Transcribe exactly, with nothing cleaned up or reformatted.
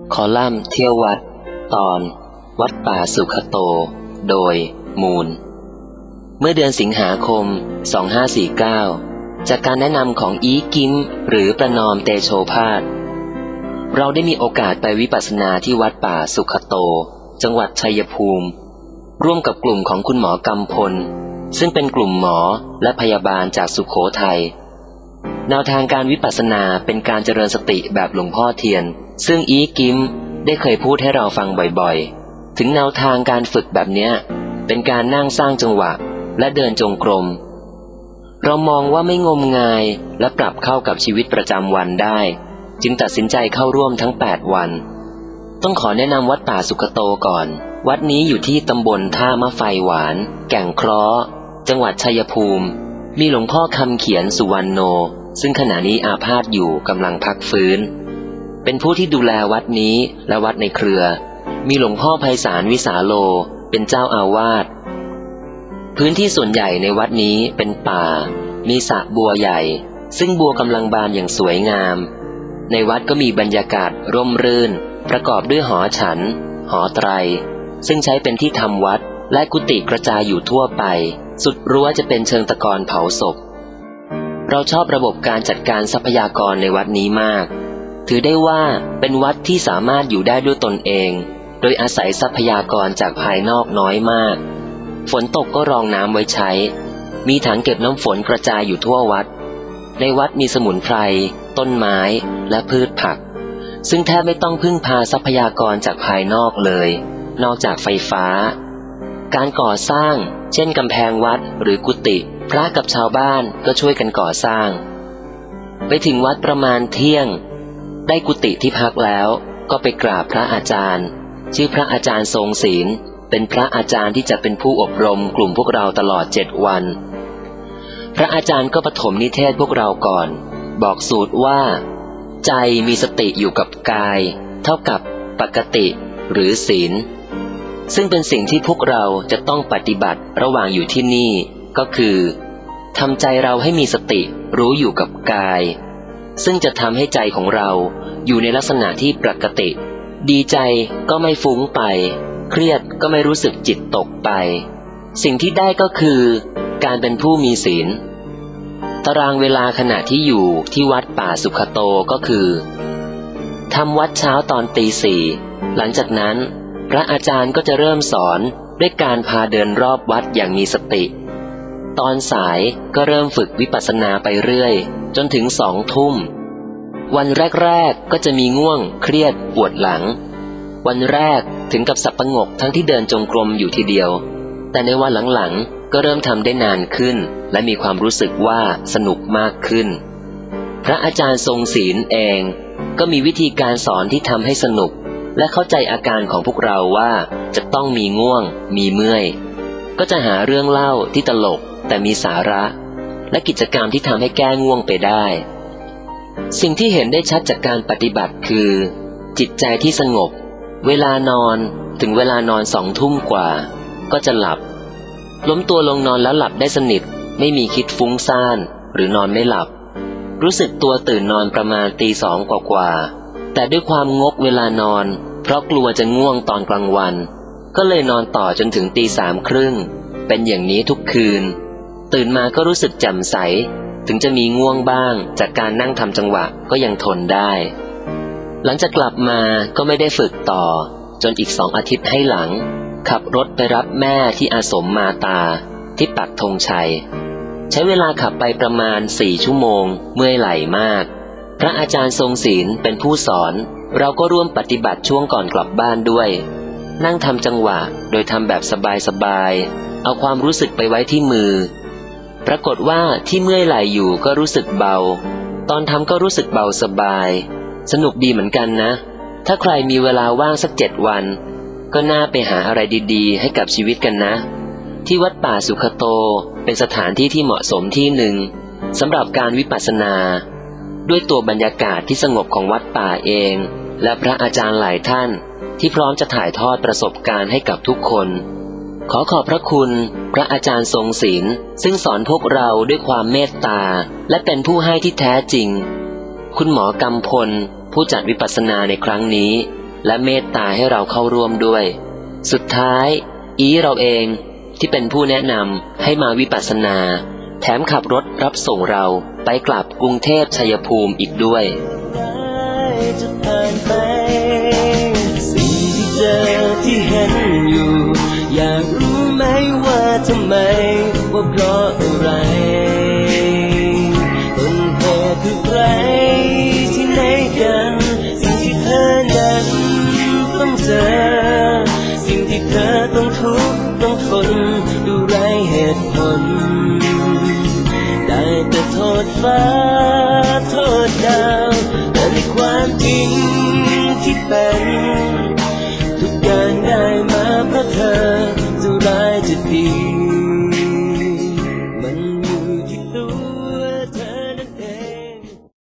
คอลัมน์เที่ยววัดตอนวัดป่าสุขโตโดยมูลเมื่อเดือนสิงหาคมสองพันห้าร้อยสี่สิบเก้าจากการแนะนำของอีกิมหรือประนอมเตโชภาสเราได้มีโอกาสไปวิปัสสนาที่วัดป่าสุขโตจังหวัดชัยภูมิร่วมกับกลุ่มของคุณหมอกำพลซึ่งเป็นกลุ่มหมอและพยาบาลจากสุโขทัยแนวทางการวิปัสสนาเป็นการเจริญสติแบบหลวงพ่อเทียนซึ่งอีกิมได้เคยพูดให้เราฟังบ่อยๆถึงแนวทางการฝึกแบบเนี้ยเป็นการนั่งสร้างจังหวะและเดินจงกรมเรามองว่าไม่งมงายและปรับเข้ากับชีวิตประจำวันได้จึงตัดสินใจเข้าร่วมทั้งแปดวันต้องขอแนะนำวัดป่าสุขโตก่อนวัดนี้อยู่ที่ตำบลท่ามะไฟหวานแก่งเคราะห์จังหวัดชัยภูมิมีหลวงพ่อคำเขียนสุวรรณโนซึ่งขณะนี้อาพาธอยู่กำลังพักฟื้นเป็นผู้ที่ดูแลวัดนี้และวัดในเครือมีหลวงพ่อไพศาลวิสาโลเป็นเจ้าอาวาสพื้นที่ส่วนใหญ่ในวัดนี้เป็นป่ามีสระบัวใหญ่ซึ่งบัวกำลังบานอย่างสวยงามในวัดก็มีบรรยากาศร่มรื่นประกอบด้วยหอฉันหอไตรซึ่งใช้เป็นที่ทำวัดและกุฏิกระจายอยู่ทั่วไปสุดรั้วจะเป็นเชิงตะกอนเผาศพเราชอบระบบการจัดการทรัพยากรในวัดนี้มากถือได้ว่าเป็นวัดที่สามารถอยู่ได้ด้วยตนเองโดยอาศัยทรัพยากรจากภายนอกน้อยมากฝนตกก็รองน้ำไว้ใช้มีถังเก็บน้ำฝนกระจายอยู่ทั่ววัดในวัดมีสมุนไพรต้นไม้และพืชผักซึ่งแทบไม่ต้องพึ่งพาทรัพยากรจากภายนอกเลยนอกจากไฟฟ้าการก่อสร้างเช่นกำแพงวัดหรือกุฏิพระกับชาวบ้านก็ช่วยกันก่อสร้างไปถึงวัดประมาณเที่ยงได้กุฏิที่พักแล้วก็ไปกราบพระอาจารย์ชื่อพระอาจารย์ทรงศีลเป็นพระอาจารย์ที่จะเป็นผู้อบรมกลุ่มพวกเราตลอดเจ็ดวันพระอาจารย์ก็ปฐมนิเทศพวกเราก่อนบอกสูตรว่าใจมีสติอยู่กับกายเท่ากับปกติหรือศีลซึ่งเป็นสิ่งที่พวกเราจะต้องปฏิบัติระหว่างอยู่ที่นี่ก็คือทำใจเราให้มีสติรู้อยู่กับกายซึ่งจะทำให้ใจของเราอยู่ในลักษณะที่ปกติดีใจก็ไม่ฟุ้งไปเครียดก็ไม่รู้สึกจิตตกไปสิ่งที่ได้ก็คือการเป็นผู้มีศีลตารางเวลาขณะที่อยู่ที่วัดป่าสุขโตก็คือทำวัดเช้าตอนตีสี่หลังจากนั้นพระอาจารย์ก็จะเริ่มสอนด้วยการพาเดินรอบวัดอย่างมีสติตอนสายก็เริ่มฝึกวิปัสสนาไปเรื่อยจนถึงสองทุ่มวันแรกๆก็จะมีง่วงเครียดปวดหลังวันแรกถึงกับสับประงกทั้งที่เดินจงกรมอยู่ทีเดียวแต่ในวันหลังๆก็เริ่มทำได้นานขึ้นและมีความรู้สึกว่าสนุกมากขึ้นพระอาจารย์ทรงศีลเองก็มีวิธีการสอนที่ทำให้สนุกและเข้าใจอาการของพวกเราว่าจะต้องมีง่วงมีเมื่อยก็จะหาเรื่องเล่าที่ตลกแต่มีสาระและกิจกรรมที่ทำให้แก้ง่วงไปได้สิ่งที่เห็นได้ชัดจากการปฏิบัติคือจิตใจที่สงบเวลานอนถึงเวลานอนสองทุ่มกว่าก็จะหลับล้มตัวลงนอนแล้วหลับได้สนิทไม่มีคิดฟุ้งซ่านหรือนอนไม่หลับรู้สึกตัวตื่นนอนประมาณตีสองกว่าๆแต่ด้วยความงกเวลานอนเพราะกลัวจะง่วงตอนกลางวันก็เลยนอนต่อจนถึงตีสามครึ่งเป็นอย่างนี้ทุกคืนตื่นมาก็รู้สึกแจ่มใสถึงจะมีง่วงบ้างจากการนั่งทำจังหวะก็ยังทนได้หลังจากกลับมาก็ไม่ได้ฝึกต่อจนอีกสองอาทิตย์ให้หลังขับรถไปรับแม่ที่อาสมมาตาที่ปักธงชัยใช้เวลาขับไปประมาณสี่ชั่วโมงเมื่อยไหล่มากพระอาจารย์ทรงศีลเป็นผู้สอนเราก็ร่วมปฏิบัติช่วงก่อนกลับบ้านด้วยนั่งทำจังหวะโดยทำแบบสบายๆเอาความรู้สึกไปไว้ที่มือปรากฏว่าที่เมื่อยไหล่อยู่ก็รู้สึกเบาตอนทำก็รู้สึกเบาสบายสนุกดีเหมือนกันนะถ้าใครมีเวลาว่างสักเจ็ดวันก็น่าไปหาอะไรดีๆให้กับชีวิตกันนะที่วัดป่าสุขโตเป็นสถานที่ที่เหมาะสมที่หนึ่งสำหรับการวิปัสสนาด้วยตัวบรรยากาศที่สงบของวัดป่าเองและพระอาจารย์หลายท่านที่พร้อมจะถ่ายทอดประสบการณ์ให้กับทุกคนขอขอบพระคุณพระอาจารย์ทรงศีลซึ่งสอนพวกเราด้วยความเมตตาและเป็นผู้ให้ที่แท้จริงคุณหมอกำพลผู้จัดวิปัสสนาในครั้งนี้และเมตตาให้เราเข้าร่วมด้วยสุดท้ายอีเราเองที่เป็นผู้แนะนำให้มาวิปัสสนาแถมขับรถรับส่งเราไปกลับกรุงเทพชัยภูมิอีกด้วยจะผ่านไปสิ่งที่เจอที่เห็นอยู่อยากรู้ไหมว่าทำไมว่าเพราะอะไรต้นเหตุคือใครที่ไหนกันสิ่งที่เธอนั้นต้องเจอสิ่งที่เธอต้องทุกข์ต้องทนดูไร้เหตุผลได้แต่โทษฟ้าโทษดาวแต่ในความจริงที่เป็นทุกอย่างได้มาเพราะเธอจะร้ายจะดี